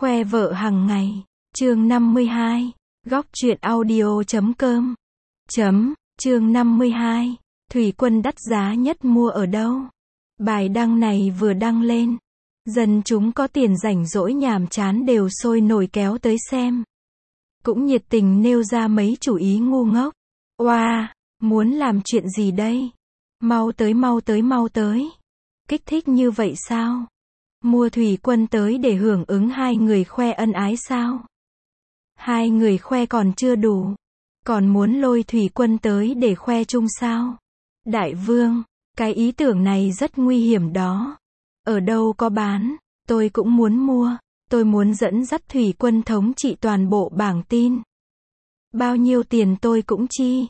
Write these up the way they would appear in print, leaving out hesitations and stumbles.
Khoe vợ hàng ngày. Chương 52. Góc truyện audio.com. Chương 52. Thủy quân đắt giá nhất mua ở đâu? Bài đăng này vừa đăng lên, dân chúng có tiền rảnh rỗi nhàm chán đều sôi nổi kéo tới xem. Cũng nhiệt tình nêu ra mấy chủ ý ngu ngốc. Oa, muốn làm chuyện gì đây? Mau tới mau tới mau tới. Kích thích như vậy sao? Mua thủy quân tới để hưởng ứng hai người khoe ân ái sao? Hai người khoe còn chưa đủ, còn muốn lôi thủy quân tới để khoe chung sao? Đại vương, cái ý tưởng này rất nguy hiểm đó. Ở đâu có bán, tôi cũng muốn mua. Tôi muốn dẫn dắt thủy quân thống trị toàn bộ bảng tin. Bao nhiêu tiền tôi cũng chi.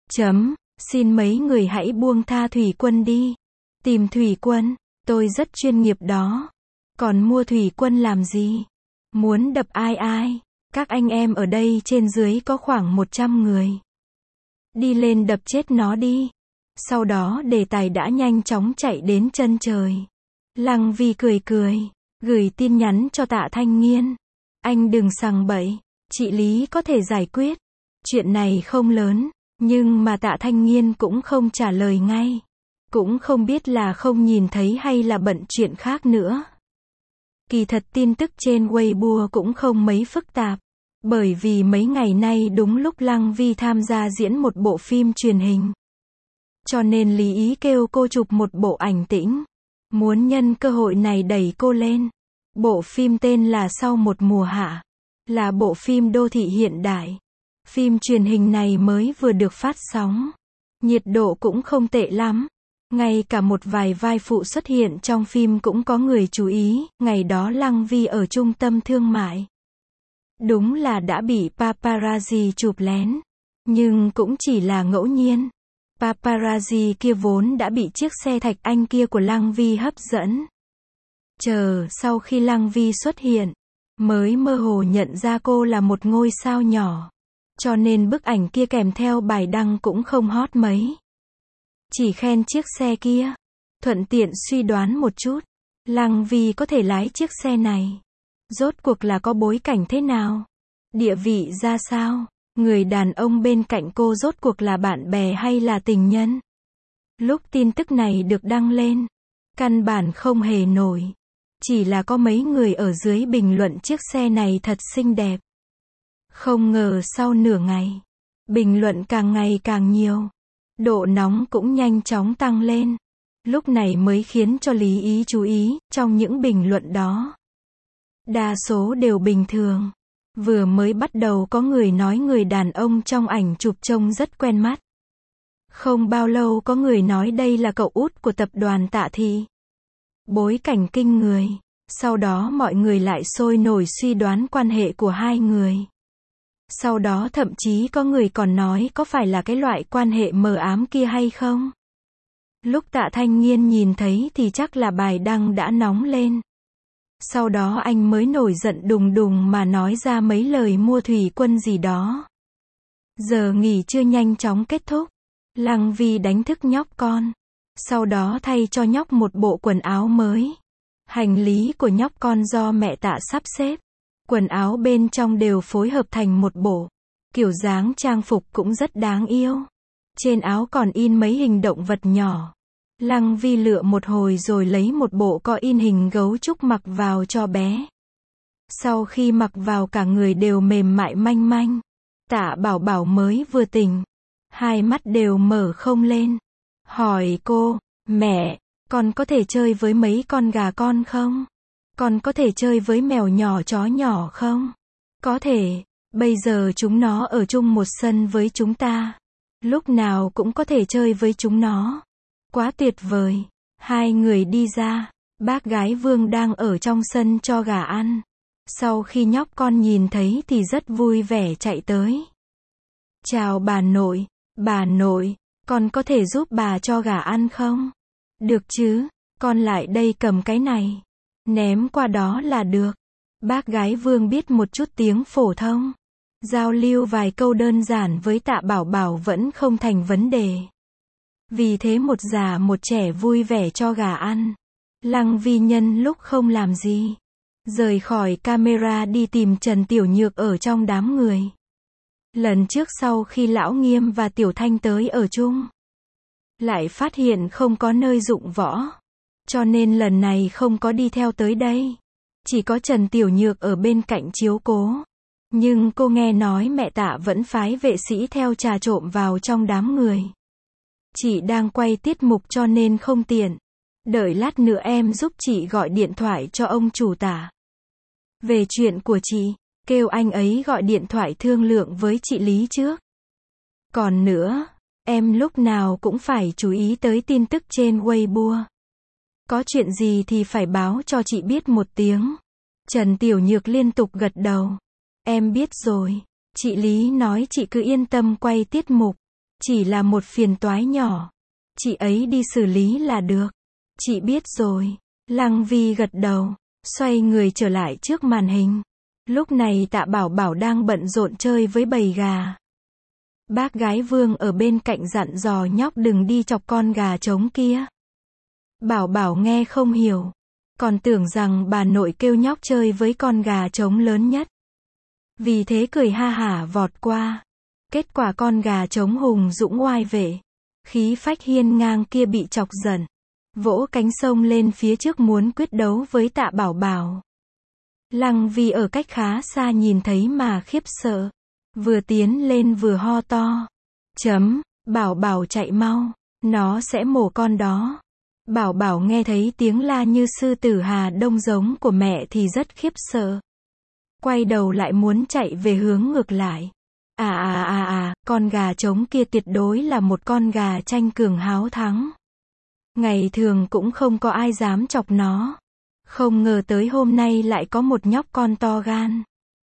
Xin mấy người hãy buông tha thủy quân đi. Tìm thủy quân, tôi rất chuyên nghiệp đó. Còn mua thủy quân làm gì? Muốn đập ai? Các anh em ở đây trên dưới có khoảng 100 người. Đi lên đập chết nó đi. Sau đó đề tài đã nhanh chóng chạy đến chân trời. Lăng Vi cười, gửi tin nhắn cho Tạ Thanh Nghiên. Anh đừng sằng bậy, chị Lý có thể giải quyết. Chuyện này không lớn, nhưng mà Tạ Thanh Nghiên cũng không trả lời ngay. Cũng không biết là không nhìn thấy hay là bận chuyện khác nữa. Kỳ thật tin tức trên Weibo cũng không mấy phức tạp. Bởi vì mấy ngày nay đúng lúc Lăng Vi tham gia diễn một bộ phim truyền hình. Cho nên Lý Ý kêu cô chụp một bộ ảnh tĩnh. Muốn nhân cơ hội này đẩy cô lên. Bộ phim tên là Sau một mùa hạ. Là bộ phim đô thị hiện đại. Phim truyền hình này mới vừa được phát sóng. Nhiệt độ cũng không tệ lắm. Ngay cả một vài vai phụ xuất hiện trong phim cũng có người chú ý. Ngày đó Lăng Vi ở trung tâm thương mại. Đúng là đã bị paparazzi chụp lén. Nhưng cũng chỉ là ngẫu nhiên. Paparazzi kia vốn đã bị chiếc xe Thạch Anh kia của Lăng Vi hấp dẫn. Chờ sau khi Lăng Vi xuất hiện, mới mơ hồ nhận ra cô là một ngôi sao nhỏ. Cho nên bức ảnh kia kèm theo bài đăng cũng không hot mấy. Chỉ khen chiếc xe kia. Thuận tiện suy đoán một chút. Lăng Vi có thể lái chiếc xe này. Rốt cuộc là có bối cảnh thế nào? Địa vị ra sao? Người đàn ông bên cạnh cô rốt cuộc là bạn bè hay là tình nhân? Lúc tin tức này được đăng lên, căn bản không hề nổi. Chỉ là có mấy người ở dưới bình luận chiếc xe này thật xinh đẹp. Không ngờ sau nửa ngày, bình luận càng ngày càng nhiều. Độ nóng cũng nhanh chóng tăng lên. Lúc này mới khiến cho Lý Ý chú ý, trong những bình luận đó. Đa số đều bình thường. Vừa mới bắt đầu có người nói người đàn ông trong ảnh chụp trông rất quen mắt. Không bao lâu có người nói đây là cậu út của tập đoàn Tạ Thị. Bối cảnh kinh người. Sau đó mọi người lại sôi nổi suy đoán quan hệ của hai người. Sau đó thậm chí có người còn nói có phải là cái loại quan hệ mờ ám kia hay không. Lúc Tạ Thanh Nghiên nhìn thấy thì chắc là bài đăng đã nóng lên. Sau đó anh mới nổi giận đùng đùng mà nói ra mấy lời mua thủy quân gì đó. Giờ nghỉ trưa nhanh chóng kết thúc. Lăng Vi đánh thức nhóc con. Sau đó thay cho nhóc một bộ quần áo mới. Hành lý của nhóc con do mẹ Tạ sắp xếp. Quần áo bên trong đều phối hợp thành một bộ. Kiểu dáng trang phục cũng rất đáng yêu. Trên áo còn in mấy hình động vật nhỏ. Lăng Vi lựa một hồi rồi lấy một bộ có in hình gấu trúc mặc vào cho bé. Sau khi mặc vào cả người đều mềm mại manh manh. Tạ Bảo Bảo mới vừa tỉnh. Hai mắt đều mở không lên. Hỏi cô, mẹ, con có thể chơi với mấy con gà con không? Con có thể chơi với mèo nhỏ chó nhỏ không? Có thể, bây giờ chúng nó ở chung một sân với chúng ta. Lúc nào cũng có thể chơi với chúng nó. Quá tuyệt vời. Hai người đi ra. Bác gái Vương đang ở trong sân cho gà ăn. Sau khi nhóc con nhìn thấy thì rất vui vẻ chạy tới. Chào bà nội, con có thể giúp bà cho gà ăn không? Được chứ, con lại đây cầm cái này. Ném qua đó là được. Bác gái Vương biết một chút tiếng phổ thông. Giao lưu vài câu đơn giản với Tạ Bảo Bảo vẫn không thành vấn đề. Vì thế một già một trẻ vui vẻ cho gà ăn. Lăng Vi nhân lúc không làm gì, rời khỏi camera đi tìm Trần Tiểu Nhược ở trong đám người. Lần trước sau khi Lão Nghiêm và Tiểu Thanh tới ở chung, lại phát hiện không có nơi dụng võ, cho nên lần này không có đi theo tới đây. Chỉ có Trần Tiểu Nhược ở bên cạnh chiếu cố. Nhưng cô nghe nói mẹ Tạ vẫn phái vệ sĩ theo trà trộm vào trong đám người. Chị đang quay tiết mục cho nên không tiện. Đợi lát nữa em giúp chị gọi điện thoại cho ông chủ Tạ. Về chuyện của chị, kêu anh ấy gọi điện thoại thương lượng với chị Lý trước. Còn nữa, em lúc nào cũng phải chú ý tới tin tức trên Weibo. Có chuyện gì thì phải báo cho chị biết một tiếng. Trần Tiểu Nhược liên tục gật đầu. Em biết rồi. Chị Lý nói chị cứ yên tâm quay tiết mục. Chỉ là một phiền toái nhỏ. Chị ấy đi xử lý là được. Chị biết rồi. Lăng Vi gật đầu, xoay người trở lại trước màn hình. Lúc này Tạ Bảo Bảo đang bận rộn chơi với bầy gà. Bác gái Vương ở bên cạnh dặn dò nhóc đừng đi chọc con gà trống kia. Bảo Bảo nghe không hiểu, còn tưởng rằng bà nội kêu nhóc chơi với con gà trống lớn nhất. Vì thế cười ha hả vọt qua. Kết quả con gà trống hùng dũng oai vệ, khí phách hiên ngang kia bị chọc giận, vỗ cánh sông lên phía trước muốn quyết đấu với Tạ Bảo Bảo. Lăng Vi ở cách khá xa nhìn thấy mà khiếp sợ, vừa tiến lên vừa ho to. Bảo Bảo chạy mau, nó sẽ mổ con đó. Bảo Bảo nghe thấy tiếng la như sư tử Hà Đông giống của mẹ thì rất khiếp sợ. Quay đầu lại muốn chạy về hướng ngược lại. Con gà trống kia tuyệt đối là một con gà tranh cường háo thắng. Ngày thường cũng không có ai dám chọc nó. Không ngờ tới hôm nay lại có một nhóc con to gan.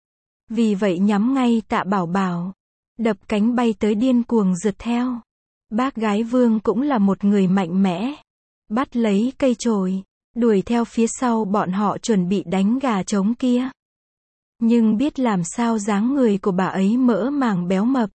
Vì vậy nhắm ngay Tạ Bảo Bảo, đập cánh bay tới điên cuồng rượt theo. Bác gái Vương cũng là một người mạnh mẽ. Bắt lấy cây chổi, đuổi theo phía sau bọn họ chuẩn bị đánh gà trống kia. Nhưng biết làm sao dáng người của bà ấy mỡ màng béo mập.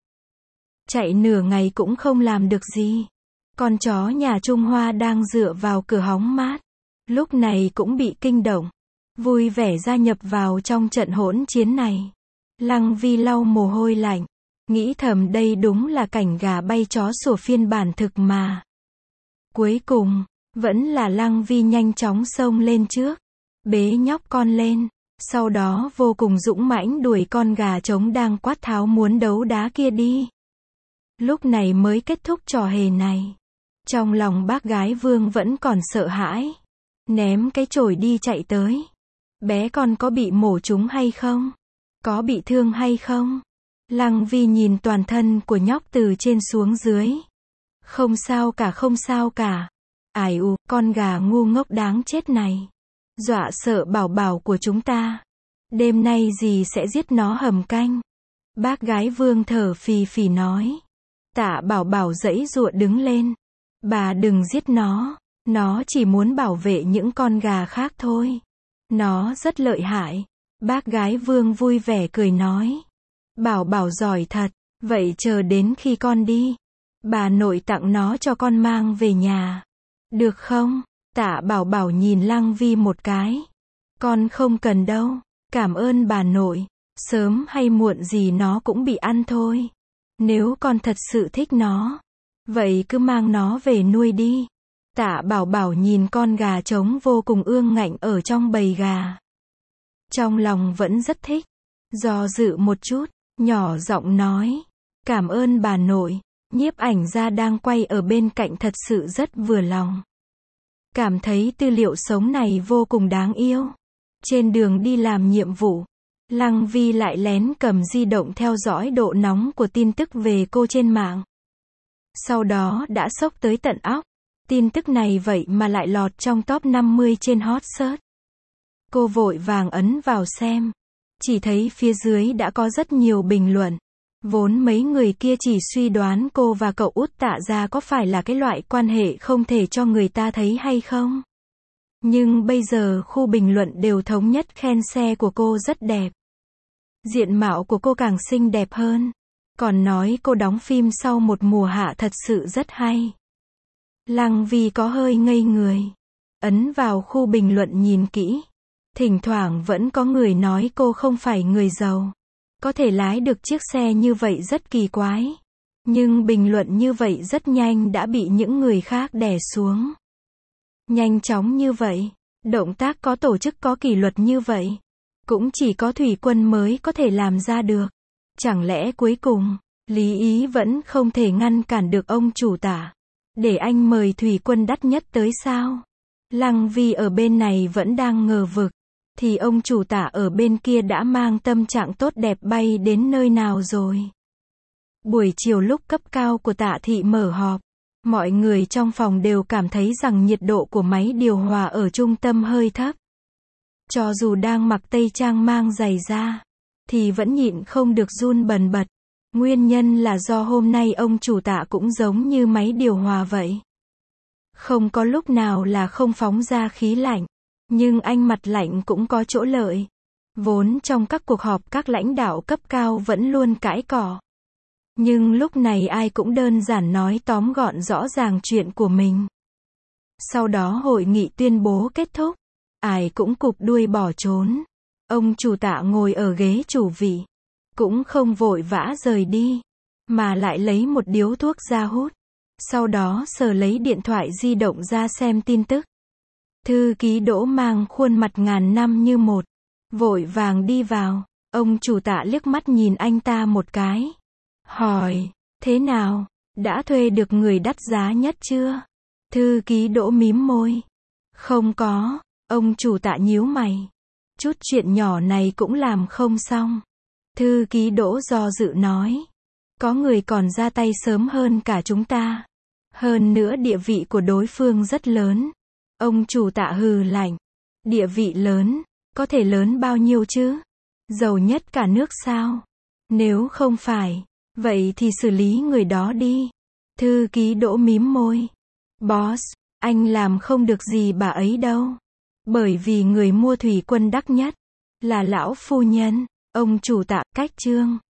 Chạy nửa ngày cũng không làm được gì. Con chó nhà Trung Hoa đang dựa vào cửa hóng mát. Lúc này cũng bị kinh động. Vui vẻ gia nhập vào trong trận hỗn chiến này. Lăng Vi lau mồ hôi lạnh. Nghĩ thầm đây đúng là cảnh gà bay chó sủa phiên bản thực mà. Cuối cùng, vẫn là Lăng Vi nhanh chóng xông lên trước. Bế nhóc con lên. Sau đó vô cùng dũng mãnh đuổi con gà trống đang quát tháo muốn đấu đá kia đi. Lúc này mới kết thúc trò hề này. Trong lòng bác gái Vương vẫn còn sợ hãi. Ném cái chổi đi chạy tới. Bé con có bị mổ trúng hay không? Có bị thương hay không? Lăng Vi nhìn toàn thân của nhóc từ trên xuống dưới. Không sao cả, không sao cả. Con gà ngu ngốc đáng chết này. Dọa sợ Bảo Bảo của chúng ta. Đêm nay dì sẽ giết nó hầm canh. Bác gái Vương thở phì phì nói. Tạ Bảo Bảo giãy giụa đứng lên. Bà đừng giết nó chỉ muốn bảo vệ những con gà khác thôi. Nó rất lợi hại. Bác gái Vương vui vẻ cười nói. Bảo Bảo giỏi thật, vậy chờ đến khi con đi, bà nội tặng nó cho con mang về nhà. Được không? Tạ Bảo Bảo nhìn Lăng Vi một cái. Con không cần đâu, cảm ơn bà nội, sớm hay muộn gì nó cũng bị ăn thôi. Nếu con thật sự thích nó, vậy cứ mang nó về nuôi đi. Tạ Bảo Bảo nhìn con gà trống vô cùng ương ngạnh ở trong bầy gà. Trong lòng vẫn rất thích. Do dự một chút, nhỏ giọng nói. Cảm ơn bà nội. Nhiếp ảnh gia đang quay ở bên cạnh thật sự rất vừa lòng. Cảm thấy tư liệu sống này vô cùng đáng yêu. Trên đường đi làm nhiệm vụ, Lăng Vi lại lén cầm di động theo dõi độ nóng của tin tức về cô trên mạng. Sau đó đã xốc tới tận óc. Tin tức này vậy mà lại lọt trong top 50 trên hot search. Cô vội vàng ấn vào xem. Chỉ thấy phía dưới đã có rất nhiều bình luận. Vốn mấy người kia chỉ suy đoán cô và cậu út Tạ gia có phải là cái loại quan hệ không thể cho người ta thấy hay không. Nhưng bây giờ khu bình luận đều thống nhất khen xe của cô rất đẹp. Diện mạo của cô càng xinh đẹp hơn. Còn nói cô đóng phim sau một mùa hạ thật sự rất hay. Lăng Vi có hơi ngây người. Ấn vào khu bình luận nhìn kỹ. Thỉnh thoảng vẫn có người nói cô không phải người giàu. Có thể lái được chiếc xe như vậy rất kỳ quái. Nhưng bình luận như vậy rất nhanh đã bị những người khác đè xuống. Nhanh chóng như vậy, động tác có tổ chức có kỷ luật như vậy, cũng chỉ có Thủy Quân mới có thể làm ra được. Chẳng lẽ cuối cùng, Lý Ý vẫn không thể ngăn cản được ông chủ Tạ, để anh mời Thủy Quân đắt nhất tới sao? Lăng Vi ở bên này vẫn đang ngờ vực, thì ông chủ Tạ ở bên kia đã mang tâm trạng tốt đẹp bay đến nơi nào rồi? Buổi chiều lúc cấp cao của Tạ thị mở họp, mọi người trong phòng đều cảm thấy rằng nhiệt độ của máy điều hòa ở trung tâm hơi thấp. Cho dù đang mặc tây trang mang giày da, thì vẫn nhịn không được run bần bật. Nguyên nhân là do hôm nay ông chủ Tạ cũng giống như máy điều hòa vậy. Không có lúc nào là không phóng ra khí lạnh. Nhưng anh mặt lạnh cũng có chỗ lợi. Vốn trong các cuộc họp các lãnh đạo cấp cao vẫn luôn cãi cọ. Nhưng lúc này ai cũng đơn giản nói tóm gọn rõ ràng chuyện của mình. Sau đó hội nghị tuyên bố kết thúc. Ai cũng cụp đuôi bỏ trốn. Ông chủ Tạ ngồi ở ghế chủ vị. Cũng không vội vã rời đi. Mà lại lấy một điếu thuốc ra hút. Sau đó sờ lấy điện thoại di động ra xem tin tức. Thư ký Đỗ mang khuôn mặt ngàn năm như một. Vội vàng đi vào. Ông chủ Tạ liếc mắt nhìn anh ta một cái. Hỏi, thế nào? Đã thuê được người đắt giá nhất chưa? Thư ký Đỗ mím môi. Không có. Ông chủ Tạ nhíu mày. Chút chuyện nhỏ này cũng làm không xong. Thư ký Đỗ do dự nói. Có người còn ra tay sớm hơn cả chúng ta. Hơn nữa địa vị của đối phương rất lớn. Ông chủ Tạ hừ lạnh. Địa vị lớn, có thể lớn bao nhiêu chứ? Giàu nhất cả nước sao? Nếu không phải, vậy thì xử lý người đó đi. Thư ký Đỗ mím môi. Boss, anh làm không được gì bà ấy đâu. Bởi vì người mua Thủy Quân đắt nhất là lão phu nhân. Ông chủ Tạ cách chương